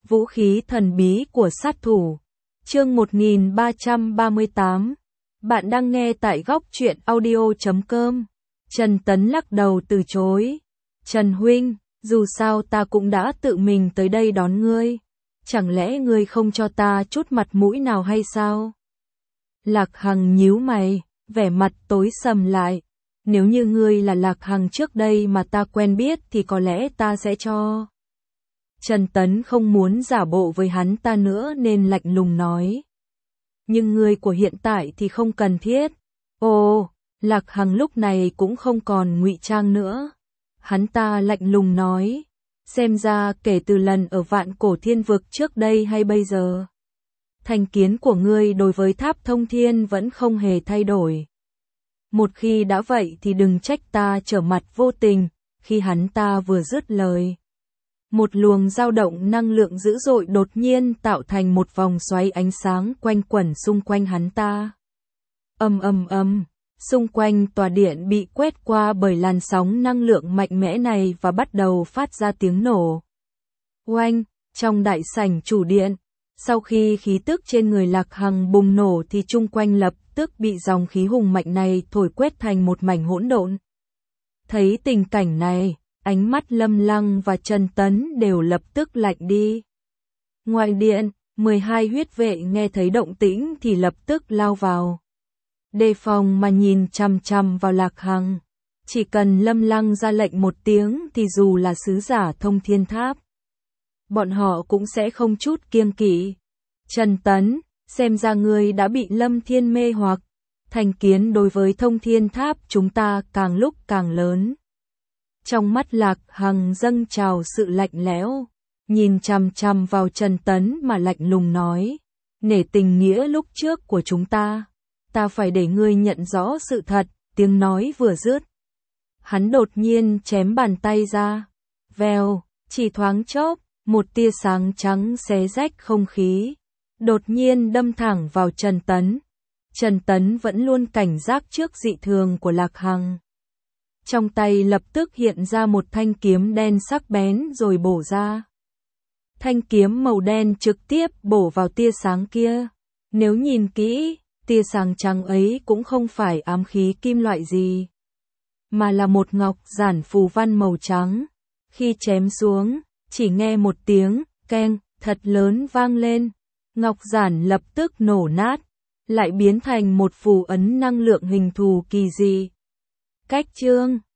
Vũ khí thần bí của sát thủ. Chương 1338. Bạn đang nghe tại góc truyện audio.com. Trần Tấn lắc đầu từ chối. Trần huynh, dù sao ta cũng đã tự mình tới đây đón ngươi. Chẳng lẽ ngươi không cho ta chút mặt mũi nào hay sao? Lạc Hằng nhíu mày, vẻ mặt tối sầm lại. Nếu như ngươi là Lạc Hằng trước đây mà ta quen biết thì có lẽ ta sẽ cho. Trần Tấn không muốn giả bộ với hắn ta nữa nên lạnh lùng nói. Nhưng ngươi của hiện tại thì không cần thiết. Ồ, Lạc Hằng lúc này cũng không còn ngụy trang nữa. Hắn ta lạnh lùng nói. Xem ra kể từ lần ở Vạn Cổ Thiên Vực trước đây hay bây giờ, thành kiến của ngươi đối với Tháp Thông Thiên vẫn không hề thay đổi. Một khi đã vậy thì đừng trách ta trở mặt vô tình. Khi hắn ta vừa dứt lời, một luồng dao động năng lượng dữ dội đột nhiên tạo thành một vòng xoáy ánh sáng quanh quẩn xung quanh hắn ta. Ầm ầm ầm, xung quanh tòa điện bị quét qua bởi làn sóng năng lượng mạnh mẽ này và bắt đầu phát ra tiếng nổ. Oanh, trong đại sảnh chủ điện, sau khi khí tức trên người Lạc Hằng bùng nổ thì chung quanh lập tức bị dòng khí hùng mạnh này thổi quét thành một mảnh hỗn độn. Thấy tình cảnh này, ánh mắt Lâm Lăng và Trần Tấn đều lập tức lạnh đi. Ngoài điện, 12 huyết vệ nghe thấy động tĩnh thì lập tức lao vào. Đề phòng mà nhìn chằm chằm vào Lạc Hằng. Chỉ cần Lâm Lăng ra lệnh một tiếng thì dù là sứ giả Thông Thiên Tháp, bọn họ cũng sẽ không chút kiêng kỵ. Trần Tấn, xem ra ngươi đã bị Lâm Thiên mê hoặc. Thành kiến đối với Thông Thiên Tháp chúng ta càng lúc càng lớn. Trong mắt Lạc Hằng dâng trào sự lạnh lẽo, nhìn chằm chằm vào Trần Tấn mà lạnh lùng nói. Nể tình nghĩa lúc trước của chúng ta phải để ngươi nhận rõ sự thật. Tiếng nói vừa dứt, hắn đột nhiên chém bàn tay ra. Vèo, chỉ thoáng chốc, một tia sáng trắng xé rách không khí, đột nhiên đâm thẳng vào Trần Tấn. Trần Tấn vẫn luôn cảnh giác trước dị thường của Lạc Hằng. Trong tay lập tức hiện ra một thanh kiếm đen sắc bén rồi bổ ra. Thanh kiếm màu đen trực tiếp bổ vào tia sáng kia. Nếu nhìn kỹ, tia sáng trắng ấy cũng không phải ám khí kim loại gì, mà là một ngọc giản phù văn màu trắng. Khi chém xuống, chỉ nghe một tiếng keng thật lớn vang lên. Ngọc giản lập tức nổ nát, lại biến thành một phù ấn năng lượng hình thù kỳ dị. Cách chương